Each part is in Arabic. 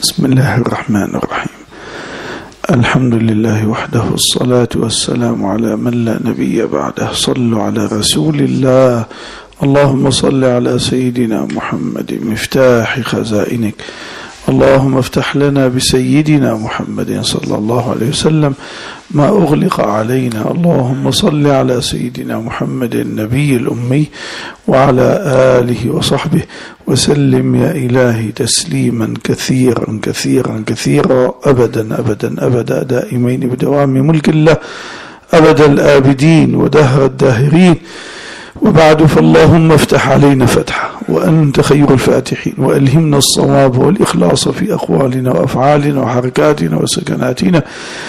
بسم الله الرحمن الرحيم. الحمد لله وحده، الصلاة والسلام على من لا نبي بعده. صلوا على رسول الله. اللهم صل على سيدنا محمد مفتاح خزائنك. اللهم افتح لنا بسيدنا محمد صلى الله عليه وسلم ما أغلق علينا. اللهم صل على سيدنا محمد النبي الأمي وعلى آله وصحبه وسلم يا إلهي تسليما كثيرا كثيرا كثيرا أبدا أبدا أبدا دائمين بدوام ملك الله أبد الآبدين ودهر الداهرين. وبعد، فاللهم افتح علينا فتحا وأنت خير الفاتحين، وألهمنا الصواب والإخلاص في أقوالنا وأفعالنا وحركاتنا وسكناتنا،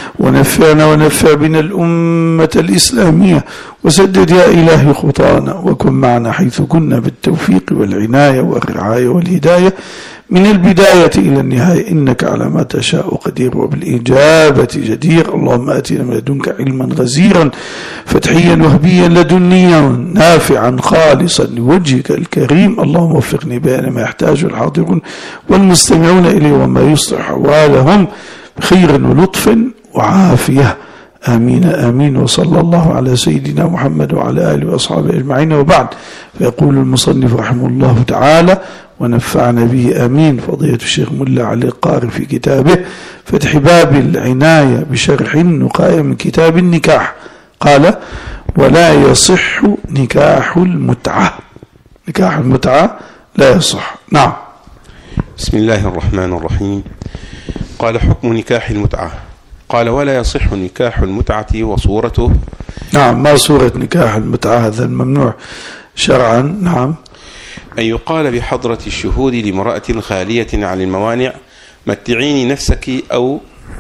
ونفع بنا الأمة الإسلامية، وسدد يا إلهي خطانا، وكن معنا حيث كنا بالتوفيق والعناية والرعاية والهداية من البداية إلى النهاية، إنك على ما تشاء قدير وبالإجابة جدير. اللهم آتنا من لدنك علما غزيرا فتحيا وهبيا لدنيا نافعا خالصا لوجهك الكريم. اللهم وفقني بين ما يحتاج الحاضرون والمستمعون إليه وما يصلح أحوالهم بخير ولطف وعافية. آمين آمين. وصلى الله على سيدنا محمد وعلى آله وأصحابه أجمعين. وبعد، فيقول المصنف رحمه الله تعالى ونفعنا به آمين فضيلة الشيخ ملا علي القاري في كتابه فتح باب العناية بشرح النقاية من كتاب النكاح، قال: ولا يصح نكاح المتعة. نكاح المتعة لا يصح. نعم. بسم الله الرحمن الرحيم. قال: حكم نكاح المتعة. قال: ولا يصح نكاح المتعة وصورته. نعم. ما صورة نكاح المتعة؟ هذا الممنوع شرعا. نعم. أن يقال بحضرة الشهود لامرأة خالية عن الموانع: متعيني نفسك أو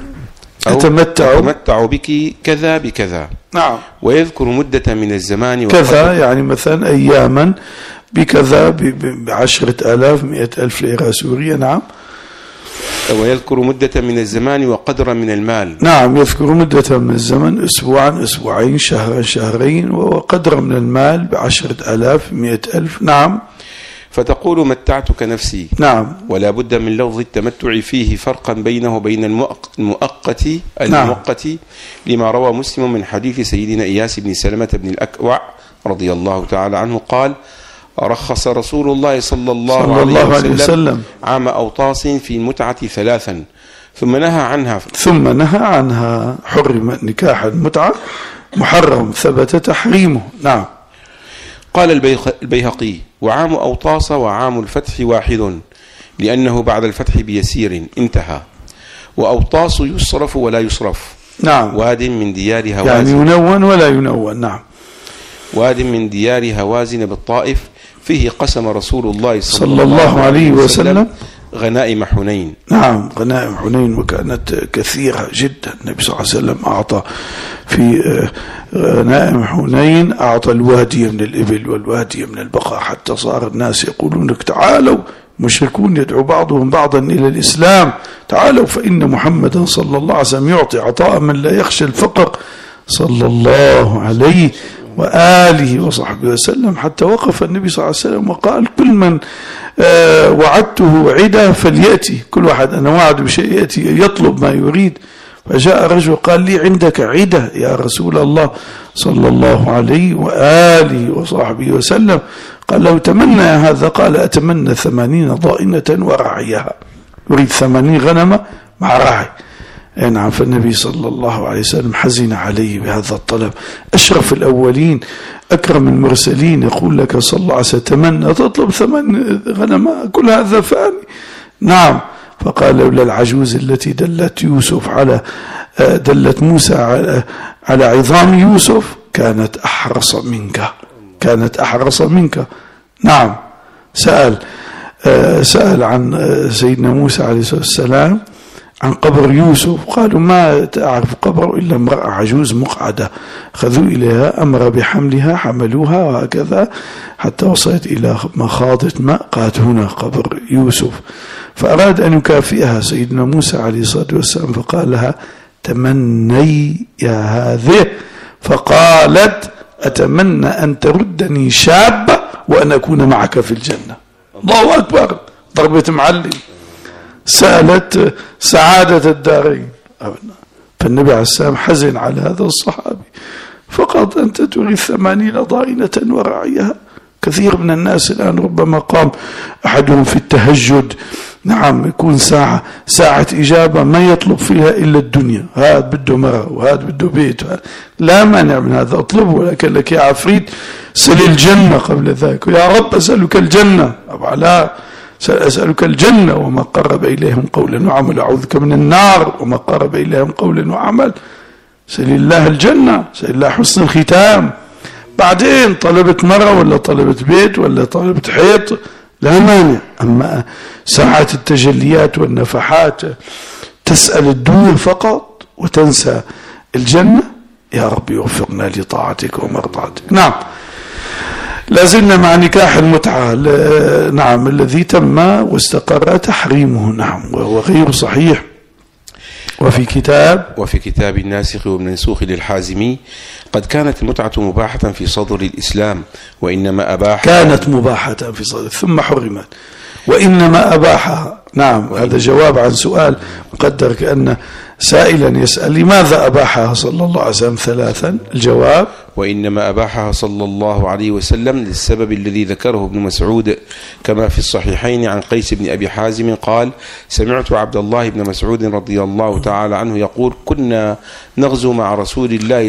أتمتع بك كذا بكذا. نعم. ويذكر مدة من الزمان كذا، يعني مثلا أياما بكذا ب10,000 100,000 ليرة سورية. نعم. ويذكر مدة من الزمان وقدرا من المال. نعم. يذكر مدة من الزمن، أسبوعا أسبوعين شهرا شهرين، وقدرا من المال ب10,000 100,000. نعم. فتقول: متعتك نفسي. نعم. ولا بد من لفظ التمتع فيه فرقا بينه وبين المؤقت نعم. لما روى مسلم من حديث سيدنا إياس بن سلمة بن الأكوع رضي الله تعالى عنه قال: رخص رسول الله صلى الله عليه وسلم عام أوطاس في المتعة 3 ثم نهى عنها. حرم نكاح المتعة، محرم، ثبت تحريمه. نعم. قال البيهقي: وعام أوطاس وعام الفتح واحد، لأنه بعد الفتح بيسير. انتهى. وأوطاس يصرف ولا يصرف. نعم. واد من ديار هوازن، يعني ينون ولا ينون. نعم. واد من ديار هوازن بالطائف فيه قسم رسول الله صلى الله عليه وسلم غنائم حنين. نعم. غنائم حنين، وكانت كثيرة جدا. النبي صلى الله عليه وسلم أعطى في غنائم حنين، أعطى الوادي من الإبل والوادي من البقر، حتى صار الناس يقولون لك: تعالوا، مشركون يدعو بعضهم بعضا إلى الإسلام، تعالوا فإن محمدا صلى الله عليه وسلم يعطي عطاء من لا يخشى الفقر صلى الله عليه وآله وصحبه وسلم. حتى وقف النبي صلى الله عليه وسلم وقال: كل من وعدته عدا فليأتي، كل واحد أنا وعد بشيء يأتي يطلب ما يريد. فجاء رجل قال: لي عندك عدة يا رسول الله صلى الله عليه وآله وصحبه وسلم. قال: لو تمنى هذا. قال: أتمنى 80 ضائنة ورعيها، أريد 80 غنمة مع راعي. نعم. فالنبي صلى الله عليه وسلم حزن عليه بهذا الطلب. أشرف الأولين أكرم المرسلين يقول لك صلى الله عليه وسلم: تمنى تطلب 8 غنماء، كل هذا فاني. نعم. فقال: لولا العجوز التي دلت موسى على عظام يوسف كانت أحرص منك. نعم. سأل عن سيدنا موسى عليه الصلاة والسلام عن قبر يوسف، قالوا: ما تعرف قبره إلا امرأة عجوز مقعدة، خذوا إليها، أمر بحملها، حملوها وهكذا حتى وصلت إلى مخاضة ماء، قالت: هنا قبر يوسف. فأراد أن يكافئها سيدنا موسى عليه الصلاة والسلام، فقال لها: تمني يا هذه. فقالت: أتمنى أن تردني شابة وأن أكون معك في الجنة. الله أكبر، ضربة معلم. سألت سعادة الدارين. فالنبي عليه السلام حزن على هذا الصحابي، فقط أنت تريد 80 ضائنة ورعيها. كثير من الناس الآن ربما قام أحدهم في التهجد، نعم، يكون ساعة إجابة ما يطلب فيها إلا الدنيا، هذا بده مرة وهذا بده بيت، لا مانع من هذا، اطلبه، ولكن لك يا عفريت سل الجنة قبل ذلك، يا رب أسألك الجنة، لا، سأسألك الجنة وما قرب إليهم قولا وعمل، أعوذك من النار وما قرب إليهم قولا وعمل. سأل الله الجنة، سأل الله حسن الختام. بعدين طلبت مرة ولا طلبت بيت ولا طلبت حيط لا مانع. أما ساعة التجليات والنفحات تسأل الدنيا فقط وتنسى الجنة، يا رب يوفقنا لطاعتك ومرضاتك. نعم، لازلنا مع نكاح المتعة، نعم، الذي تم واستقر تحريمه، نعم، وهو غير صحيح. وفي كتاب الناسخ والمنسوخ للحازمي: قد كانت المتعة مباحة في صدر الإسلام وإنما أباحها، كانت مباحة في صدر ثم حرمت وإنما أباحها. نعم، هذا جواب عن سؤال مقدر، كأن سائلا يسأل لماذا أباحها صلى الله عليه وسلم ثلاثا. الجواب: وإنما أباحها صلى الله عليه وسلم للسبب الذي ذكره ابن مسعود، كما في الصحيحين عن قيس بن أبي حازم قال: سمعت عبد الله بن مسعود رضي الله تعالى عنه يقول: كنا نغزو مع رسول الله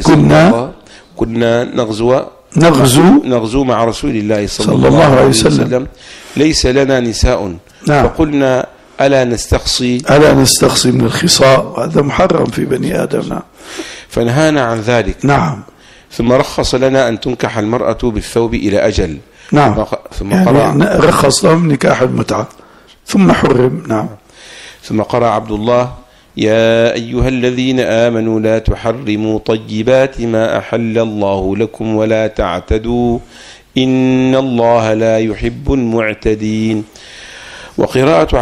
نغزو مع رسول الله صلى الله عليه وسلم، ليس لنا نساء، نعم. فقلنا: ألا نستقصي من الخصاء، هذا محرم في بني آدم، نعم. فنهانا عن ذلك، نعم. ثم رخص لنا أن تنكح المرأة بالثوب إلى أجل، نعم، ثم يعني رخص لهم نكاح المتعة ثم حرم، نعم. ثم قرأ عبد الله: يا أيها الذين آمنوا لا تحرموا طيبات ما أحل الله لكم ولا تعتدوا إن الله لا يحب المعتدين. وقراءة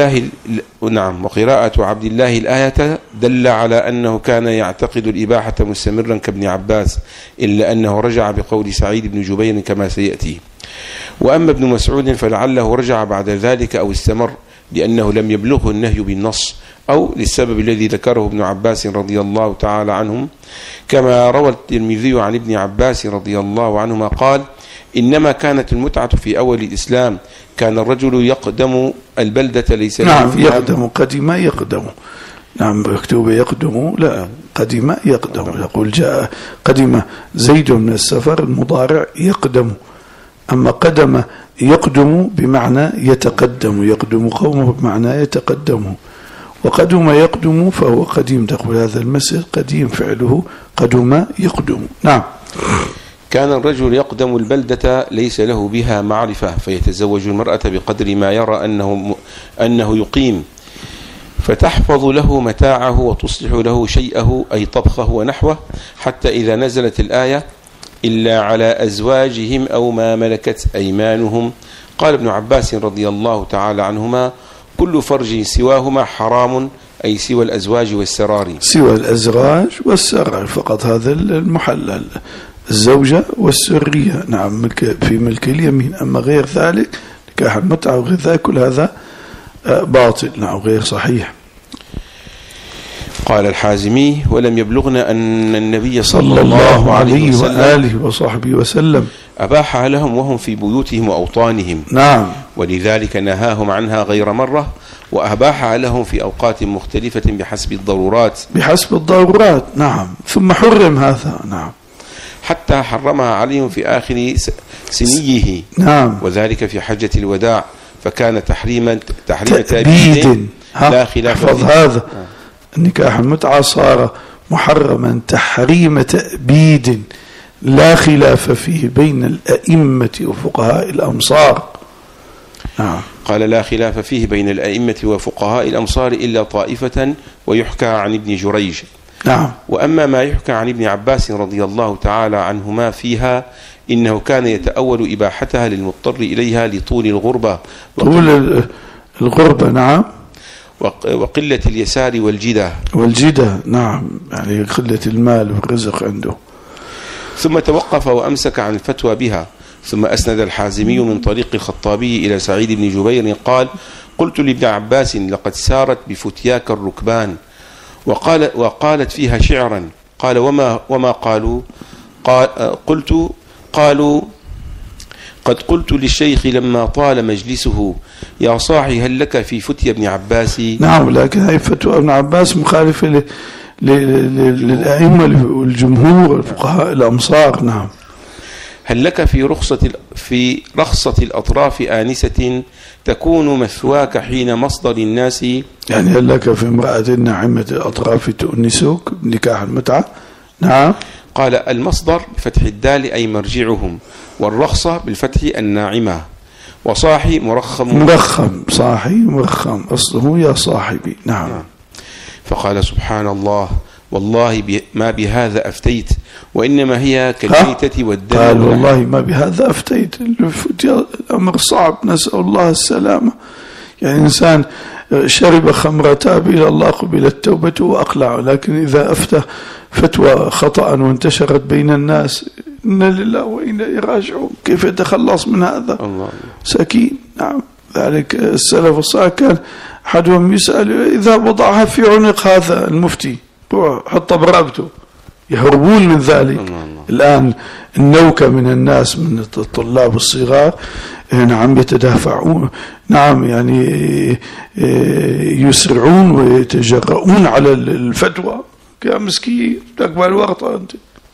عبد الله الآية دل على أنه كان يعتقد الإباحة مستمرا كابن عباس، إلا أنه رجع بقول سعيد بن جبير كما سيأتي. وأما ابن مسعود فلعله رجع بعد ذلك أو استمر، لأنه لم يبلغه النهي بالنص، أو للسبب الذي ذكره ابن عباس رضي الله تعالى عنهم، كما روى الترمذي عن ابن عباس رضي الله عنهما قال: إنما كانت المتعة في أول الإسلام، كان الرجل يقدم البلدة ليس له، نعم، يقدم، قدم يقدم، نعم، مكتوب يقدم، لا، قدم يقدم. يقول جاء قدم زيد من السفر، المضارع يقدم. أما قدم يقدم بمعنى يتقدم، يقدم قومه بمعنى يتقدم، وقدم يقدم فهو قديم. تقول هذا المسجد قديم، فعله قدم يقدم، نعم. كان الرجل يقدم البلدة ليس له بها معرفة، فيتزوج المرأة بقدر ما يرى أنه يقيم، فتحفظ له متاعه وتصلح له شيئه، أي طبخه ونحوه، حتى إذا نزلت الآية: إلا على أزواجهم أو ما ملكت أيمانهم. قال ابن عباس رضي الله تعالى عنهما: كل فرج سواهما حرام، أي سوى الأزواج والسرار. سوى الأزواج والسرار فقط، هذا المحلل، الزوجة والسرية، نعم، في ملك اليمين. أما غير ذلك نكاح المتعة وغير ذلك كل هذا باطل، نعم، غير صحيح. قال الحازمي: ولم يبلغنا أن النبي صلى الله عليه وآله وصحبه وسلم أباحها لهم وهم في بيوتهم وأوطانهم، نعم، ولذلك نهاهم عنها غير مرة، وأباحها لهم في أوقات مختلفة بحسب الضرورات، نعم. ثم حرم هذا، نعم، حتى حرمها عليهم في آخر سنيه، نعم، وذلك في حجة الوداع، فكان تحريم تأبيد لا خلاف فيه. هذا النكاح المتعة صار محرما تحريم تأبيد لا خلاف فيه بين الأئمة وفقهاء الأمصار، نعم. قال: لا خلاف فيه بين الأئمة وفقهاء الأمصار إلا طائفة، ويحكى عن ابن جريج، نعم. وأما ما يحكى عن ابن عباس رضي الله تعالى عنهما فيها، إنه كان يتأول إباحتها للمضطر إليها لطول الغربة، نعم، وقلة اليسار والجدة، نعم، يعني قلة المال والرزق عنده. ثم توقف وأمسك عن الفتوى بها، ثم أسند الحازمي من طريق الخطابي إلى سعيد بن جبير قال: قلت لابن عباس لقد سارت بفتياك الركبان وقالت فيها شعرا. قال وما قالوا؟ قالوا قد قلت للشيخ لما طال مجلسه يا صاحي هل لك في فتيا ابن عباس؟ نعم، لكن هي فتوى ابن عباس مخالفة للأئمة والجمهور والفقهاء الأمصار. نعم. هل لك في رخصة الأطراف آنسة تكون مثواك حين مصدر الناس؟ يعني هل لك في امرأة ناعمة الأطراف تؤنسك نكاح المتعة؟ نعم. قال المصدر بفتح الدال أي مرجعهم، والرخصة بالفتح الناعمة، وصاحي مرخم صاحي مرخم أصله يا صاحبي. نعم. فقال سبحان الله والله ما بهذا أفتيت وإنما هي كالميتة والدم. قال والله ما بهذا أفتيت. الأمر صعب، نسأل الله السلامة. يعني إنسان شرب خمرة تاب إلى الله قبلت توبته وأقلع، لكن إذا أفتى فتوى خطأ وانتشرت بين الناس إنا لله وإنا إليه راجعون، كيف يتخلص من هذا؟ الله سكين. نعم. ذلك السلف الصالح كان أحدهم يسأل إذا وضعها في عنق هذا المفتي حطها برقبته، يهربون من ذلك. الآن النوكة من الناس من الطلاب الصغار نعم يتدافعون، نعم يعني يسرعون ويتجرؤون على الفتوى. يا مسكين تقبل ورطة أنت،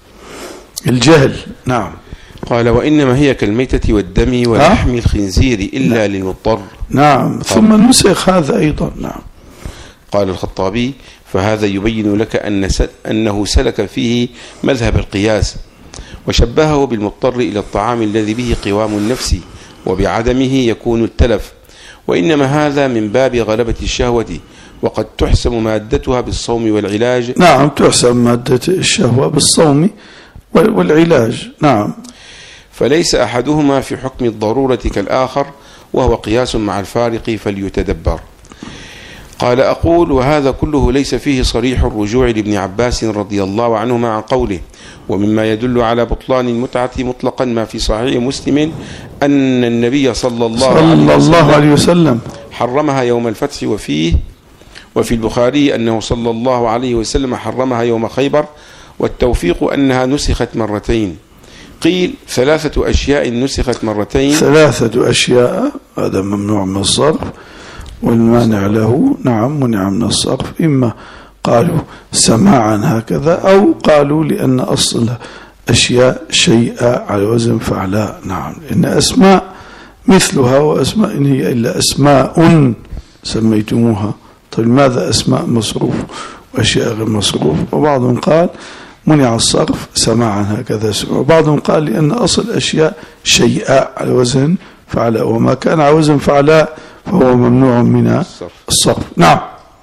الجهل. نعم. قال وإنما هي كالميتة والدم ولحم الخنزير إلا للمضطر. نعم. ثم نسخ هذا أيضا. نعم. قال الخطابي فهذا يبين لك أنه سلك فيه مذهب القياس، وشبهه بالمضطر إلى الطعام الذي به قوام النفس وبعدمه يكون التلف، وإنما هذا من باب غلبة الشهوة، وقد تحسم مادتها بالصوم والعلاج. نعم، تحسم مادة الشهوة بالصوم والعلاج. نعم. فليس أحدهما في حكم الضرورة كالآخر، وهو قياس مع الفارق فليتدبر. قال أقول وهذا كله ليس فيه صريح الرجوع لابن عباس رضي الله عنهما عن قوله. ومما يدل على بطلان المتعة مطلقا ما في صحيح مسلم أن النبي صلى الله عليه وسلم حرمها يوم الفتح، وفي البخاري أنه صلى الله عليه وسلم حرمها يوم خيبر، والتوفيق أنها نسخت مرتين. قيل 3 أشياء نسخت مرتين. 3 أشياء، هذا ممنوع من الصرف والمانع له. نعم، منع من الصرف. إما قالوا سماعا هكذا، أو قالوا لأن أصل أشياء شيء على وزن فعلاء. نعم. إن أسماء مثلها وأسماء إن هي إلا أسماء سميتموها. طيب ماذا أسماء مصروف وأشياء غير مصروف؟ وبعضهم قال منع الصرف سماعا هكذا، وبعضهم قال لأن أصل أشياء شيئاء على وزن فعلاء، وما كان على وزن فعلاء فهو ممنوع من الصرف. نعم.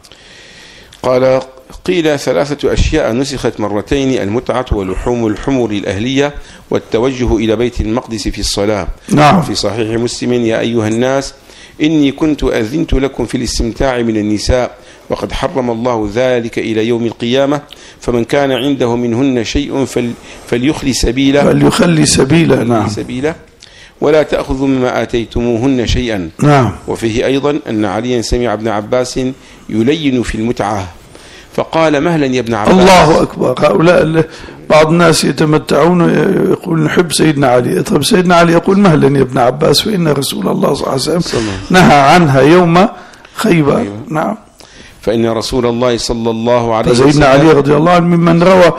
قال قيل 3 أشياء نسخت مرتين: المتعة ولحوم الحمر الأهلية والتوجه إلى بيت المقدس في الصلاة. نعم. في صحيح مسلم يا أيها الناس إني كنت أذنت لكم في الاستمتاع من النساء وقد حرم الله ذلك إلى يوم القيامة، فمن كان عنده منهن شيء فليخلي سبيله. نعم. ولا تأخذوا مما آتيتموهن شيئا. نعم. وفيه أيضا أن عليا سمع ابن عباس يلين في المتعة فقال مهلا يا ابن عباس. الله أكبر. هؤلاء بعض الناس يتمتعون يقول نحب سيدنا علي. طيب سيدنا علي يقول مهلا يا ابن عباس، فإن رسول الله صلى الله عليه وسلم نهى عنها يوم خيبر. أيوة. نعم. فإن رسول الله صلى الله عليه وسلم سيدنا علي رضي الله عنه ممن روى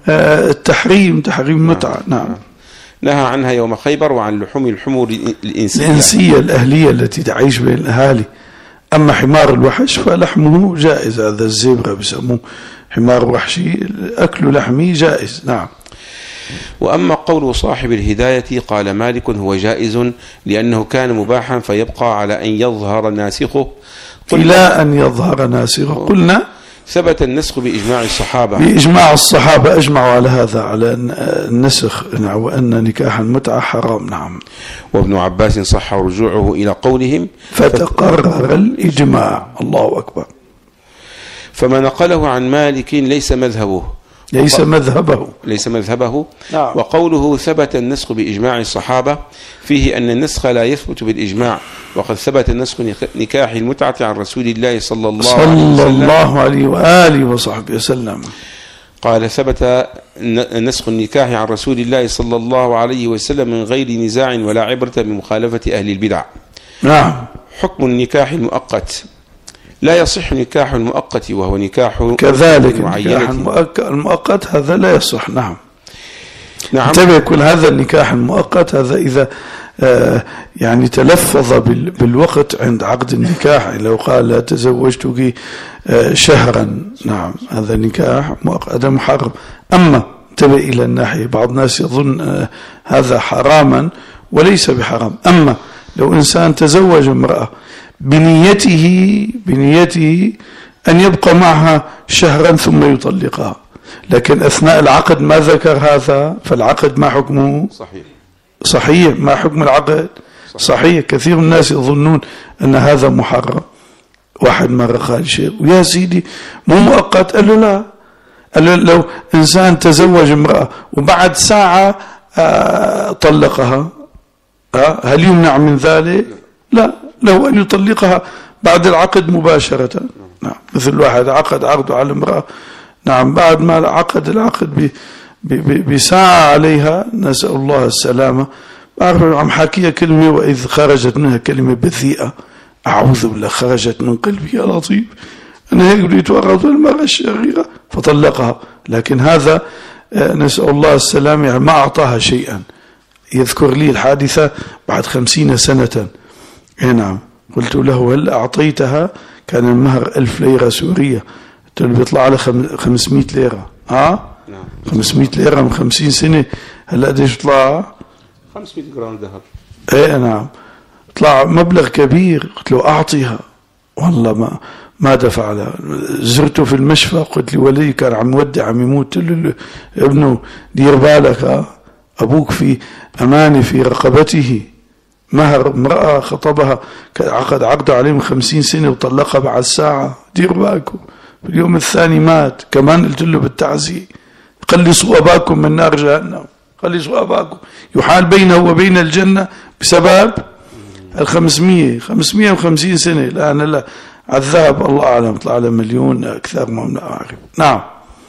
تحريم المتعة. نعم. نهى عنها يوم خيبر وعن لحوم الحمر الإنسية الأهلية التي تعيش بين الأهالي. أما حمار الوحش فلحمه جائز، هذا الزبرة بسموه حمار وحشي، أكل لحمه جائز. نعم. وأما قول صاحب الهداية قال مالك هو جائز لأنه كان مباحا فيبقى على أن يظهر ناسخه. إلى أن يظهر ناسخه. قلنا ثبت النسخ بإجماع الصحابة. بإجماع الصحابة أجمعوا على هذا، على النسخ، وأن نكاح المتعة حرام. نعم. وابن عباس صح رجوعه إلى قولهم فتقرر الإجماع. الله أكبر. فما نقله عن مالك ليس مذهبه، ليس مذهبه. نعم. وقوله ثبت النسخ بإجماع الصحابة فيه أن النسخ لا يثبت بالإجماع، وقد ثبت النسخ نكاح المتعة عن رسول الله صلى الله عليه وآله وصحبه وسلم. قال ثبت نسخ النكاح عن رسول الله صلى الله عليه وسلم من غير نزاع ولا عبرة بمخالفة أهل البدع. نعم. حكم النكاح المؤقت: لا يصح نكاح المؤقت وهو نكاح كذلك النكاح المؤقت هذا لا يصح. نعم. انتبه، كل هذا النكاح المؤقت هذا إذا يعني تلفظ بالوقت عند عقد النكاح، لو قال لا تزوجتك شهرا، نعم هذا نكاح مؤقت، هذا محرم. أما انتبه إلى الناحية، بعض الناس يظن هذا حراما وليس بحرام. أما لو إنسان تزوج امرأة بنيته أن يبقى معها شهرا ثم يطلقها، لكن أثناء العقد ما ذكر هذا، فالعقد ما حكمه؟ صحيح. ما حكم العقد؟ صحيح. كثير من الناس يظنون أن هذا محرم. واحد مرة قال شيء ويا سيدي مو مؤقت، قال له لا، قال له لو إنسان تزوج امرأة وبعد ساعة طلقها هل يمنع من ذلك؟ لا، له أن يطلقها بعد العقد مباشرة. نعم. مثل واحد عقد عقده على امرأة، نعم، بعد ما عقد العقد بساعة عليها، نسأل الله السلامة، أعرف عم حكيها كلمة وإذ خرجت منها كلمة بذيئة، أعوذ بالله، خرجت من قلبي يا لطيف، أنا هيك بدي أتورط المرأة الشريرة، فطلقها. لكن هذا نسأل الله السلامة، يعني ما أعطاها شيئا. يذكر لي الحادثة بعد 50 سنة. نعم. قلت له هل أعطيتها؟ كان المهر 1000 ليرة سورية، قلت له بيطلع على 500 ليرة. 500 ليرة من 50 سنة، هلا قديش بيطلع؟ 500 جرام ذهب. ايه نعم، طلع مبلغ كبير. قلت له أعطيها، والله ما دفع لها. زرته في المشفى، قلت لي ولي كان عم يودع، عم يموت. قلت له ابنه دير بالك، أبوك في أمانة في رقبته. مهر امرأة خطبها عقد عليه من 50 سنة وطلقها بعد ساعة، دير بالكم. في اليوم الثاني مات. كمان قلت له بالتعزية قلصوا أباكم من نار جهنم، قلصوا أباكم، يحال بينه وبين الجنة بسبب 550 سنة. الآن لا، الذهب الله أعلم طلع على مليون أكثر ما أعرف. نعم.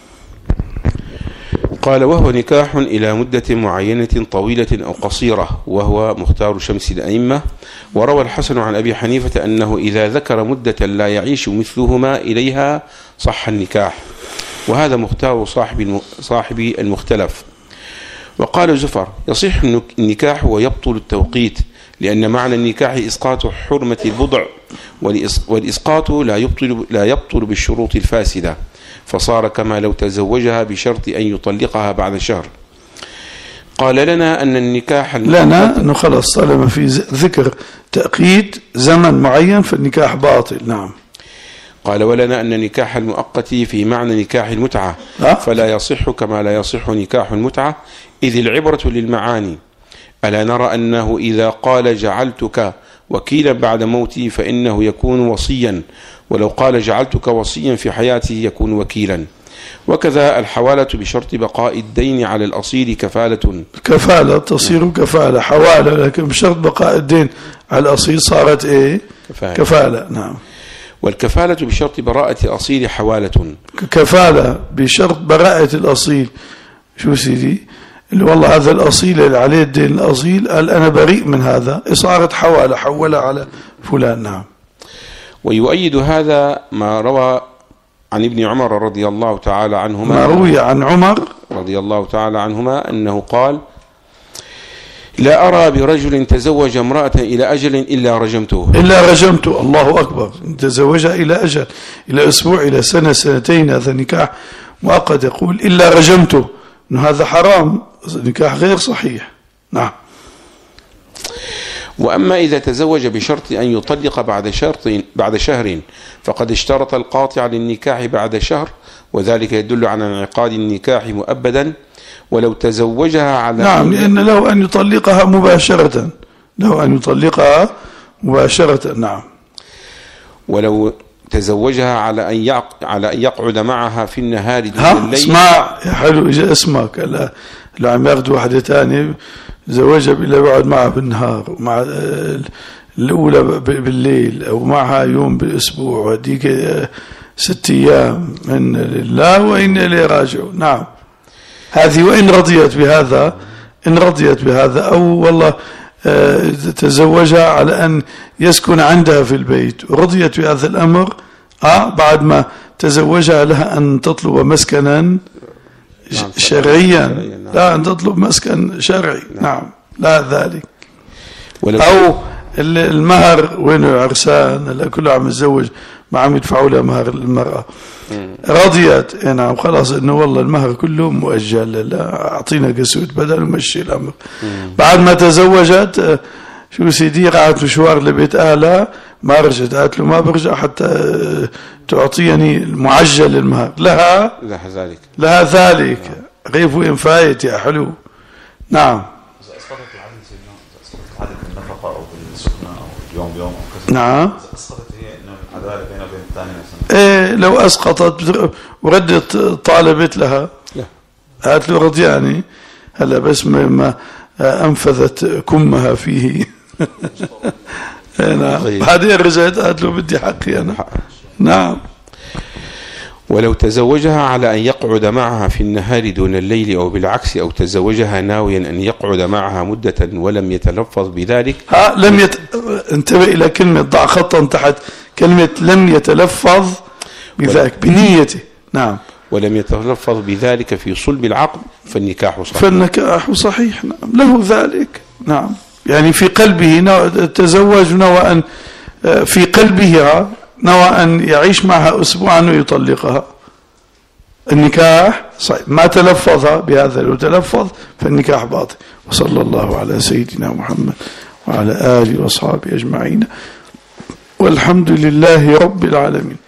قال وهو نكاح إلى مدة معينة طويلة أو قصيرة، وهو مختار شمس الأئمة. وروى الحسن عن أبي حنيفة أنه إذا ذكر مدة لا يعيش مثلهما إليها صح النكاح، وهذا مختار صاحب المختلف. وقال زفر يصح النكاح ويبطل التوقيت، لأن معنى النكاح إسقاط حرمة البضع، والإسقاط لا يبطل بالشروط الفاسدة، فصار كما لو تزوجها بشرط أن يطلقها بعد شهر. قال لنا أن النكاح أنه خلص طالما في ذكر تأقيد زمن معين فالنكاح باطل. نعم. قال ولنا أن نكاح المؤقت في معنى نكاح المتعة، فلا يصح كما لا يصح نكاح المتعة، إذ العبرة للمعاني. ألا نرى أنه إذا قال جعلتك وكيلا بعد موتي فإنه يكون وصيا، ولو قال جعلتك وصيا في حياته يكون وكيلا. وكذا الحوالة بشرط بقاء الدين على الأصيل كفالة تصير كفالة، حوالة، لكن بشرط بقاء الدين على الأصيل صارت إيه؟ كفالة. نعم. والكفالة بشرط براءة الأصيل حوالة. كفالة بشرط براءة الأصيل، شو سيدي اللي والله هذا الأصيل اللي عليه الدين الأصيل قال أنا بريء من هذا، صارت حوالة، حولها على فلان. نعم. ويؤيد هذا ما روى عن ابن عمر رضي الله تعالى عنهما، ما روي عن عمر رضي الله تعالى عنهما أنه قال لا أرى برجل تزوج امرأة إلى أجل إلا رجمته. الله أكبر. تزوجها إلى أجل، إلى أسبوع، إلى سنة، سنتين، هذا نكاح مؤقت. يقول إلا رجمته، إنه هذا حرام، نكاح غير صحيح. نعم. وأما إذا تزوج بشرط أن يطلق بعد شهر فقد اشترط القاطع للنكاح بعد شهر، وذلك يدل على انعقاد النكاح مؤبدا. ولو تزوجها على نعم، لأن له أن يطلقها مباشرة، نعم. ولو تزوجها على أن يقعد معها في النهار دون الليل. اسمع يا حلو، إجا اسمك لو عم ياخذ واحدة تانية زوجها بالله يقعد معها بالنهار، ومع الأولى بالليل، أو معها يوم بالأسبوع، وهديك 6 أيام، إن لله وإنا إليه راجعون. نعم، هذه وإن رضيت بهذا، إن رضيت بهذا، أو والله تزوجها على أن يسكن عندها في البيت ورضيت بهذا الأمر، بعد ما تزوجها لها أن تطلب مسكنا شرعيا، لا أن تطلب مسكن شرعي. نعم، لا ذلك. أو المهر وين العرسان، لا كله عم يتزوج ما عم يدفعوا لها مهر المرأة، رضيت نعم خلاص انه والله المهر كله مؤجل، لا اعطينا قسوت بدل مشي الامر. بعد ما تزوجت شو سيدي قعدت مشوار لبيت اهلها، ما رجعت، قالت له ما برجع حتى تعطيني معجل المهر، لها ذلك. غيب وين فايت يا حلو. نعم. نعم. لو أسقطت وردت طالبت لها، قالت له رضياني هلا بس ما أنفذت كمها فيه. نعم. بعدين رجعت قالت له بدي حقي أنا. نعم. ولو تزوجها على أن يقعد معها في النهار دون الليل، أو بالعكس، أو تزوجها ناويا أن يقعد معها مدة ولم يتلفظ بذلك. انتبه إلى كلمة، ضع خطا تحت كلمة لم يتلفظ بذلك، بنيته. نعم. ولم يتلفظ بذلك في صلب العقد فالنكاح صحيح. فالنكاح صحيح. نعم. له ذلك. نعم. يعني في قلبه تزوج نوى أن في قلبه نوى أن يعيش معها أسبوعا ويطلقها، النكاح صحيح. ما تلفظ بهذا، لو تلفظ فالنكاح باطل. وصلى الله على سيدنا محمد وعلى آله وأصحابه أجمعين، والحمد لله رب العالمين.